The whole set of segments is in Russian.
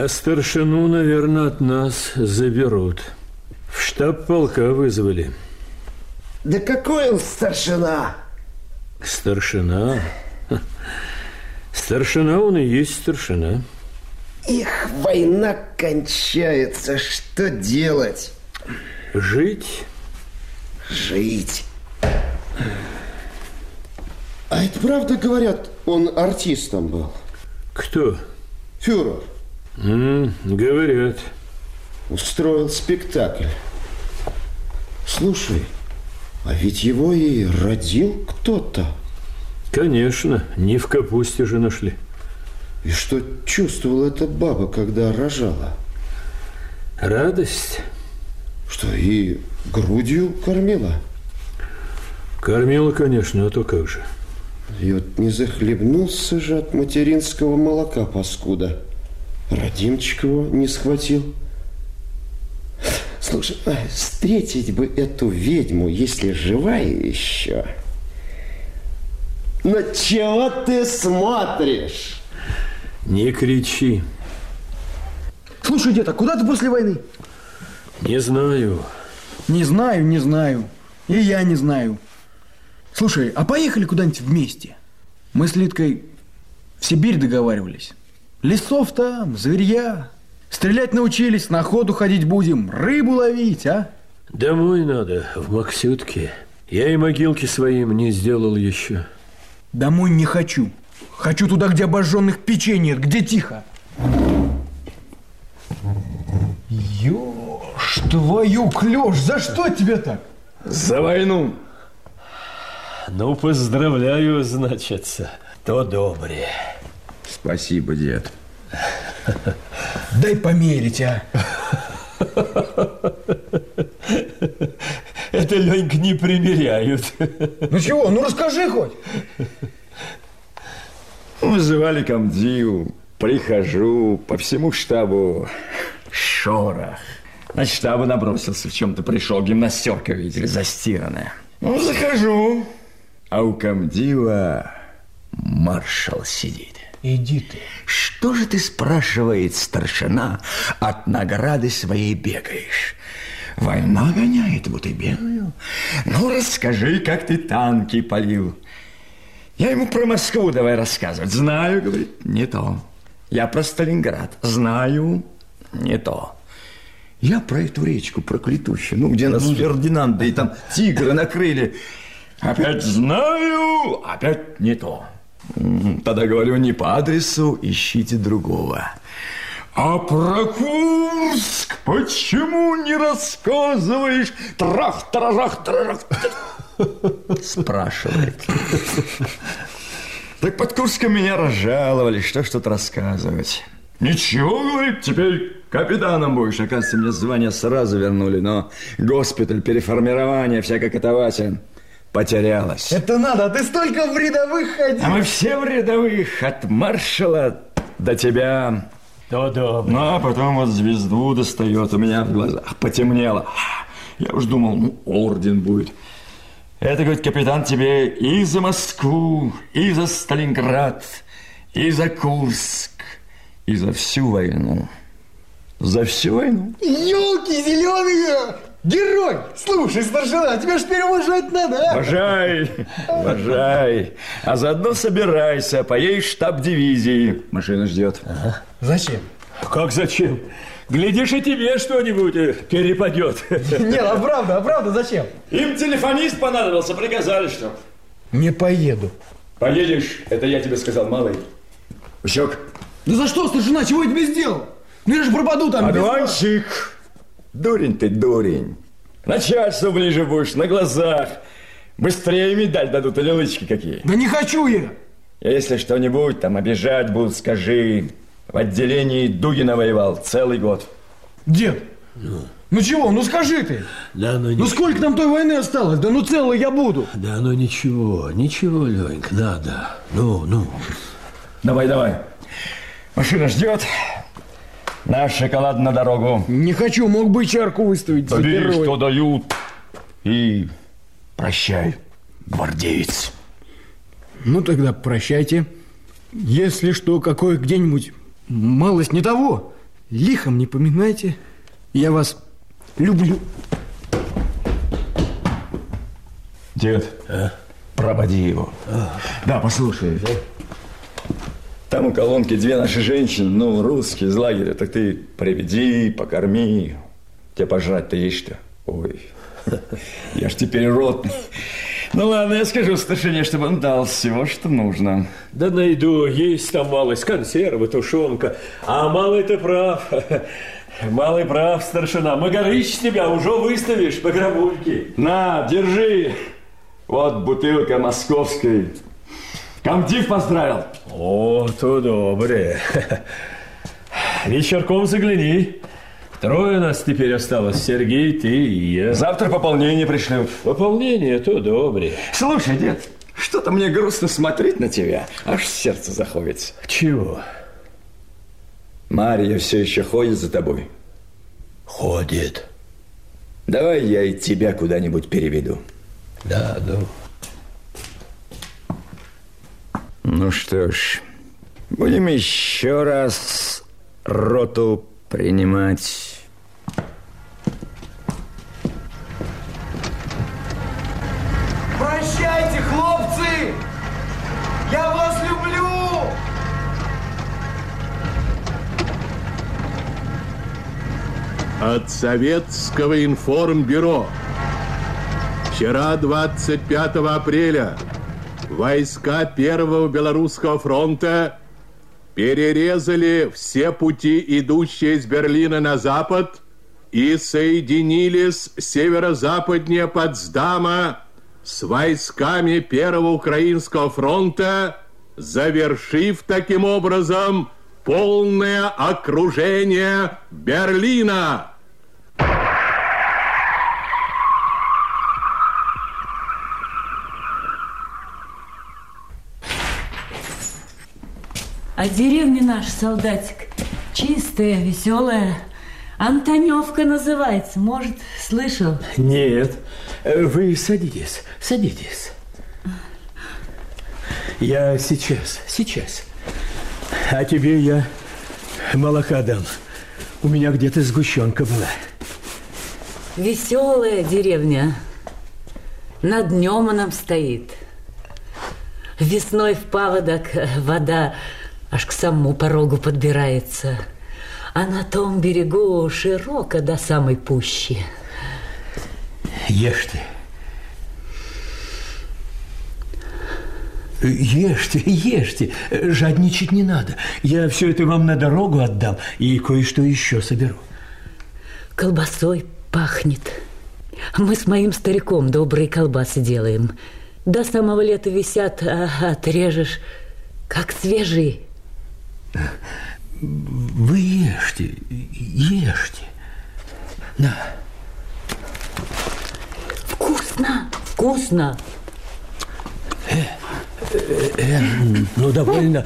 А старшину, наверное, от нас заберут. В штаб полка вызвали. Да какой он старшина? Старшина? Старшина он и есть старшина. Эх, война кончается. Что делать? Жить. Жить. А это правда, говорят, он артистом был? Кто? Фюрер. Говорят. Устроил спектакль. Слушай, а ведь его и родил кто-то. Конечно, не в капусте же нашли. И что чувствовала эта баба, когда рожала? Радость. Что, и грудью кормила? Кормила, конечно, а то как же. И вот не захлебнулся же от материнского молока, паскуда. Родимчик его не схватил. Слушай, встретить бы эту ведьму, если живая еще. Но чего ты смотришь? Не кричи. Слушай, дед, а куда ты после войны? Не знаю. Не знаю. И я не знаю. Слушай, а поехали куда-нибудь вместе? Мы с Литкой в Сибирь договаривались. Лесов там, зверья. Стрелять научились, на охоту ходить будем, рыбу ловить, а? Домой надо, в Максютке. Я и могилки своим не сделал еще. Домой не хочу. Хочу туда, где обожженных печей нет, где тихо. Ёж твою клёш, за что тебе так? За войну. Ну, поздравляю, значится. То добре. Спасибо, дед. Дай померить, а. Это, Ленька, не примеряют. Ну чего, ну расскажи хоть. Вызывали комдиву. Прихожу, по всему штабу шорох. На штабу набросился, в чем-то пришел. Гимнастерка, видели, застиранная. Ну, захожу. А у комдива маршал сидит. Иди ты. Что же ты, спрашивает старшина, от награды своей бегаешь? Война гоняет, вот и бегаю. Ну, расскажи, как ты танки палил. Я ему про Москву давай рассказывать. Знаю, говорит, не то. Я про Сталинград. Знаю, не то. Я про эту речку проклятущую, ну, где нас Фердинанда и там тигры накрыли. Опять знаю, опять не то. Тогда говорю, не по адресу, ищите другого. А про Курск почему не рассказываешь? Трах-тарарах-тарарах. Спрашивает. Так под Курском меня разжаловали, что ж тут рассказывать. Ничего, говорит, теперь капитаном будешь. Оказывается, мне звание сразу вернули, но госпиталь, переформирование, всякое катавасия потерялось. Это надо, а ты столько в рядовых ходил. А мы все в рядовых, от маршала до тебя. Да. Ну, а потом вот звезду достает, у меня в глазах потемнело. Я уж думал, ну, орден будет. Это, говорит, капитан, тебе и за Москву, и за Сталинград, и за Курск, и за всю войну. За всю войну. Ёлки зеленые! Герой! Слушай, старшина, тебя ж теперь уважать надо, а? Уважай. А заодно собирайся, поедешь в штаб дивизии. Машина ждет. Ага. Зачем? Как зачем? Глядишь, и тебе что-нибудь перепадет. Нет, а правда, зачем? Им телефонист понадобился, приказали, что. Не поеду. Поедешь, это я тебе сказал, малый. Ущек. Да за что, старшина, чего я тебе сделал? Ну я же пропаду там. Одуванчик. Дурень ты, дурень. Начальству ближе будешь, на глазах. Быстрее медаль дадут или лычки какие. Да не хочу я. Если что-нибудь там обижать будут, скажи. В отделении Дугина воевал целый год. Дед, ну чего, ну скажи ты. Да, ну сколько нам той войны осталось? Да ну целый я буду. Да ну ничего, Ленька, надо. Ну. Давай. Машина ждет. На шоколад на дорогу. Не хочу, мог бы чарку выставить. Да бери, что дают. И прощай, гвардеец. Ну тогда прощайте. Если что, какое где-нибудь малость не того, лихом не поминайте. Я вас люблю. Дед, проводи его. Да, послушай. Там у колонки две наши женщины, ну, русские из лагеря. Так ты приведи, покорми. Тебе пожрать-то есть-то. Ой, я ж теперь ротный. Ну ладно, я скажу старшине, чтобы он дал всего, что нужно. Да найду, есть там малость, консервы, тушенка. А малый-то прав. Малый прав, старшина. Магарыч тебя уже выставишь по гробульке. На, держи. Вот бутылка московской. Комдив поздравил. О, то добре. Вечерком загляни. Трое нас теперь осталось. Сергей, ты и я. Завтра пополнение пришлют. Пополнение, то добре. Слушай, дед, что-то мне грустно смотреть на тебя. Аж сердце заходится. Чего? Марья все еще ходит за тобой? Ходит. Давай я и тебя куда-нибудь переведу. Да. Ну что ж, будем еще раз роту принимать. Прощайте, хлопцы! Я вас люблю! От Советского информбюро. Вчера, 25 апреля, войска Первого Белорусского фронта перерезали все пути, идущие из Берлина на запад, и соединились северо-западнее Потсдама с войсками Первого Украинского фронта, завершив таким образом полное окружение Берлина. А деревня наша, солдатик, чистая, веселая. Антоневка называется. Может, слышал? Нет. Вы садитесь. Я сейчас. А тебе я молока дам. У меня где-то сгущенка была. Веселая деревня. На днем она стоит. Весной в паводок вода аж к самому порогу подбирается. А на том берегу широко до самой пущи. Ешь ты. Ешьте. Жадничать не надо. Я все это вам на дорогу отдам и кое-что еще соберу. Колбасой пахнет. Мы с моим стариком добрые колбасы делаем. До самого лета висят, а отрежешь, как свежие. Вы ешьте. На. Вкусно. Ну, довольно.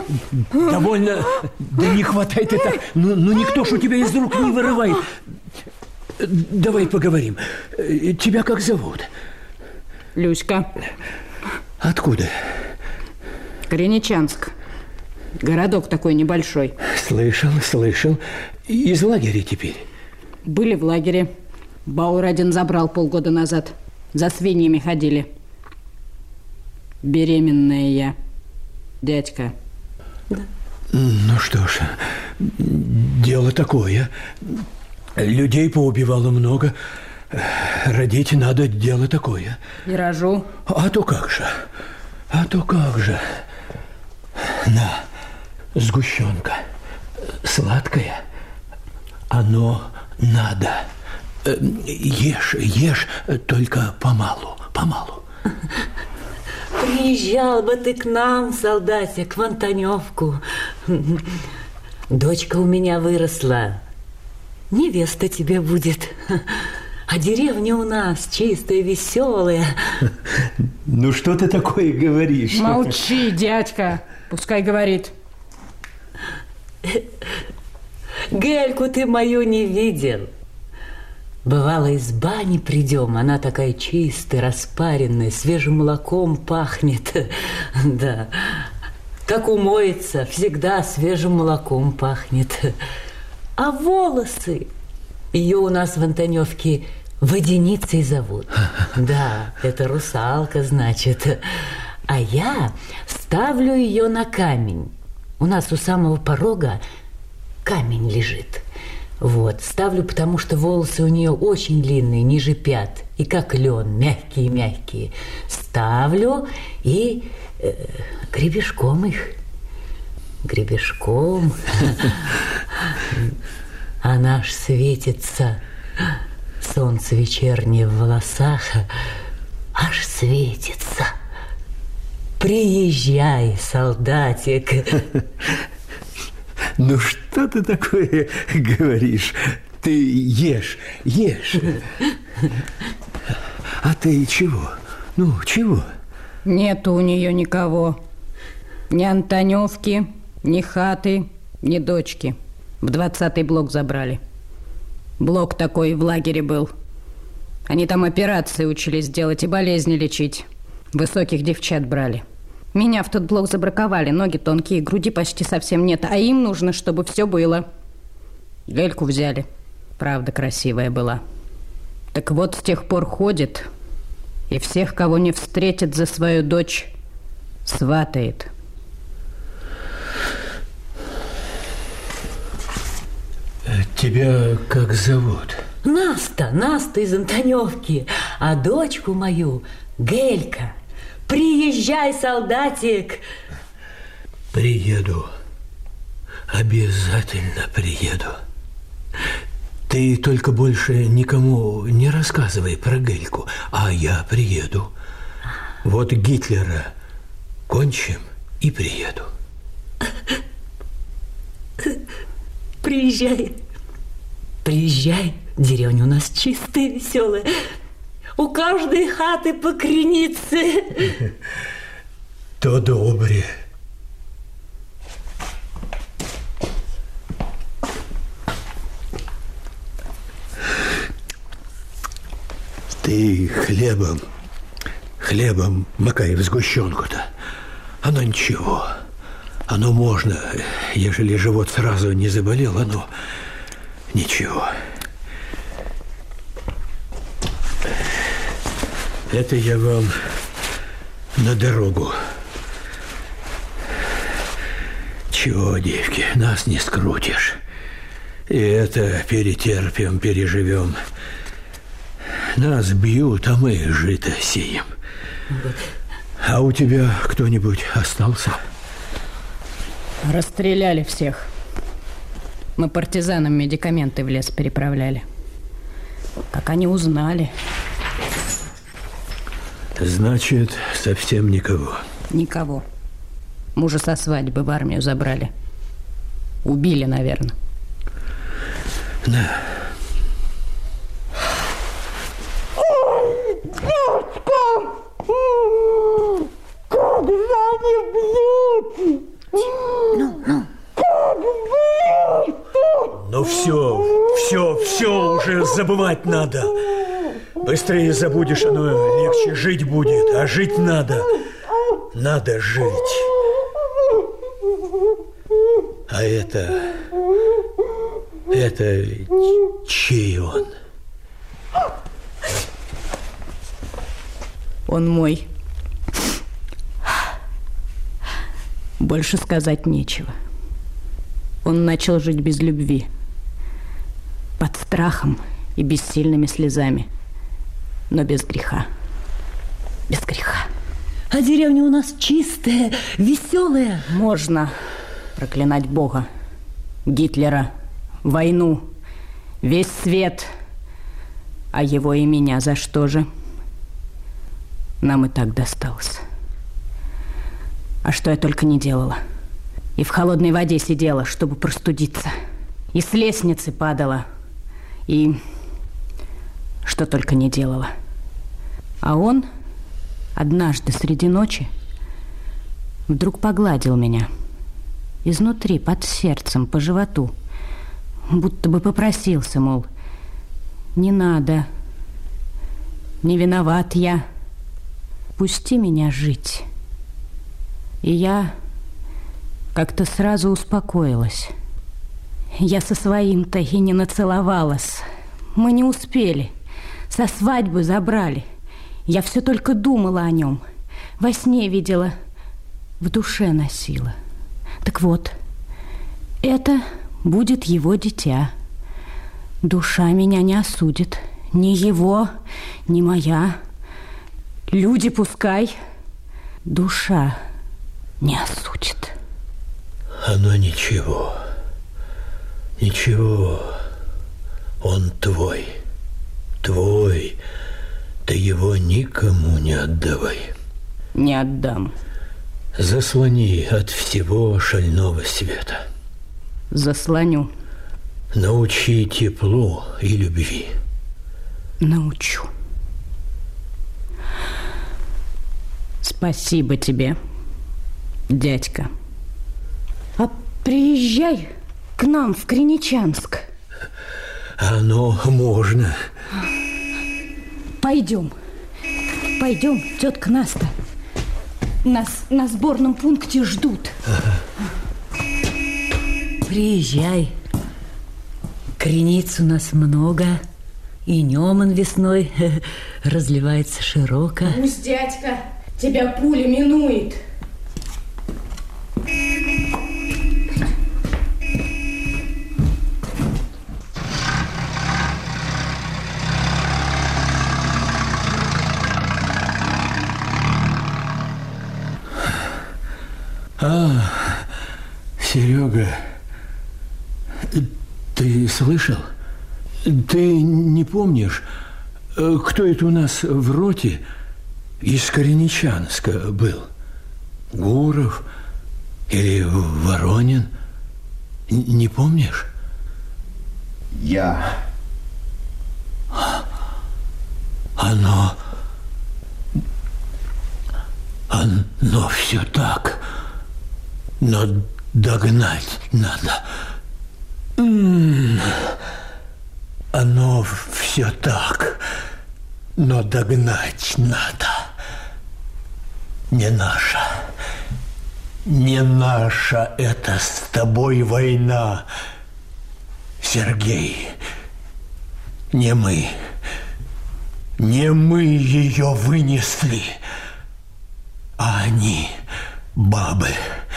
Да не хватай ты так. Ну, никто ж у тебя из рук не вырывает. Давай поговорим. Тебя как зовут? Люська. Откуда? Криничанск. Городок такой небольшой. Слышал. Из лагеря теперь? Были в лагере. Бауэр один забрал полгода назад. За свиньями ходили. Беременная я. Дядька. Да. Ну что ж, дело такое. Людей поубивало много. Родить надо, дело такое. И рожу. А то как же. На, сгущенка. Сладкая. Оно надо. Ешь, только помалу. Приезжал бы ты к нам, солдатик, в Антоневку. Дочка у меня выросла. Невеста тебе будет. А деревня у нас чистая, веселая. Ну, что ты такое говоришь? Молчи, дядька. Пускай говорит. Гельку ты мою не видел. Бывало, из бани придем, она такая чистая, распаренная, свежим молоком пахнет. Да, как умоется, всегда свежим молоком пахнет. А волосы? Ее у нас в Антоневке Водяницей зовут. Да, это русалка, значит. А я ставлю ее на камень. У нас у самого порога камень лежит. Вот, ставлю, потому что волосы у нее очень длинные, ниже пят. И как лен, мягкие-мягкие. Ставлю и гребешком их. Гребешком. Она аж светится. Солнце вечернее в волосах аж светится. Приезжай, солдатик. Ну что ты такое говоришь? Ты ешь. А ты чего? Ну, чего? Нету у нее никого. Ни Антоневки, ни хаты, ни дочки. В 20-й блок забрали. Блок такой в лагере был. Они там операции учились делать и болезни лечить. Высоких девчат брали. Меня в тот блок забраковали. Ноги тонкие, груди почти совсем нет. А им нужно, чтобы все было. Гельку взяли. Правда, красивая была. Так вот, с тех пор ходит. И всех, кого не встретит, за свою дочь сватает. Тебя как зовут? Наста из Антоневки. А дочку мою Гелька. Приезжай, солдатик. Приеду. Обязательно приеду. Ты только больше никому не рассказывай про Гельку, а я приеду. Вот Гитлера кончим и приеду. Приезжай. Деревня у нас чистая, веселая. У каждой хаты по кренице. То добре. Ты хлебом макай в сгущенку-то. Оно ничего. Оно можно, ежели живот сразу не заболел, оно ничего. Это я вам на дорогу. Чего, девки, нас не скрутишь. И это перетерпим, переживем. Нас бьют, а мы жито сеем. А у тебя кто-нибудь остался? Расстреляли всех. Мы партизанам медикаменты в лес переправляли. Как они узнали. Значит, совсем никого? Никого. Мужа со свадьбы в армию забрали. Убили, наверное. Да. Как же они бьют! Как бьют! Ну все уже забывать надо. Быстрее забудешь, оно легче жить будет. А жить надо. Надо жить. А это чей он? Он мой. Больше сказать нечего. Он начал жить без любви. Под страхом и бессильными слезами. Но без греха. Без греха. А деревня у нас чистая, веселая. Можно проклинать Бога, Гитлера, войну, весь свет. А его и меня за что же? Нам и так досталось. А что я только не делала. И в холодной воде сидела, чтобы простудиться. И с лестницы падала. И что только не делала. А он однажды среди ночи вдруг погладил меня. Изнутри, под сердцем, по животу. Будто бы попросился, мол, не надо. Не виноват я. Пусти меня жить. И я как-то сразу успокоилась. Я со своим-то и не нацеловалась. Мы не успели. Со свадьбы забрали. Я все только думала о нем. Во сне видела, в душе носила. Так вот, это будет его дитя. Душа меня не осудит. Ни его, ни моя. Люди пускай. Душа не осудит. Оно ничего. Ничего. Он твой. Твой. Ты его никому не отдавай. Не отдам. Заслони от всего шального света. Заслоню. Научи теплу и любви. Научу. Спасибо тебе, дядька. А приезжай к нам в Криничанск. Оно можно. Пойдем. Пойдем, тетка Наста. Нас на сборном пункте ждут. Приезжай. Крениц у нас много. И Неман весной разливается широко. Пусть, дядька, тебя пуля минует. Серега, ты слышал? Ты не помнишь, кто это у нас в роте из Кореничанска был? Гуров или Воронин? Не помнишь? Я. Оно все так, но догнать надо. Оно все так, но догнать надо. Не наша это с тобой война, Сергей. Не мы ее вынесли, а они, бабы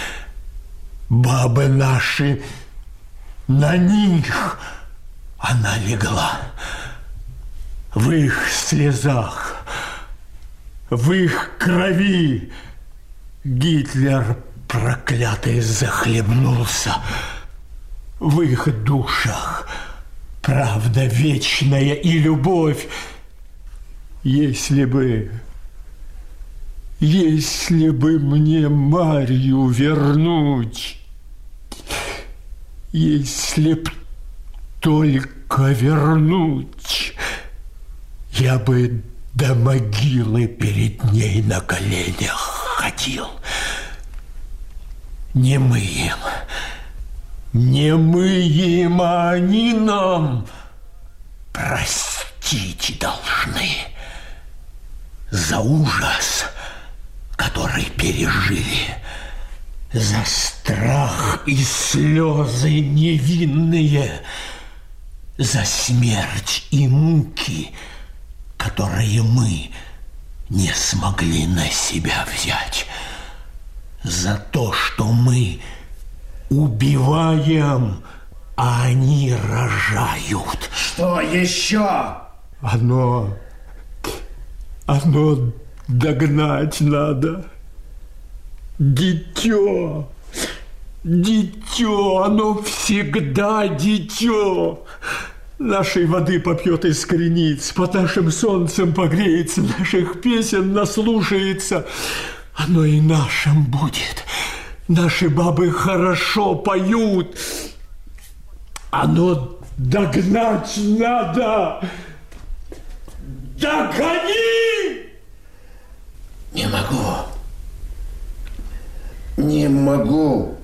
наши, на них она легла. В их слезах, в их крови Гитлер проклятый захлебнулся. В их душах правда вечная и любовь. Если бы мне Марью вернуть, если б только вернуть, я бы до могилы перед ней на коленях ходил. Не мы им, а они нам простить должны за ужас, который пережили, за страх и слезы невинные, за смерть и муки, которые мы не смогли на себя взять, за то, что мы убиваем, а они рожают. Что еще? Оно догнать надо. Дитё, оно всегда дитё. Нашей воды попьет из крениц, под нашим солнцем погреется, наших песен наслушается. Оно и нашим будет. Наши бабы хорошо поют. Оно догнать надо. Догони! Не могу.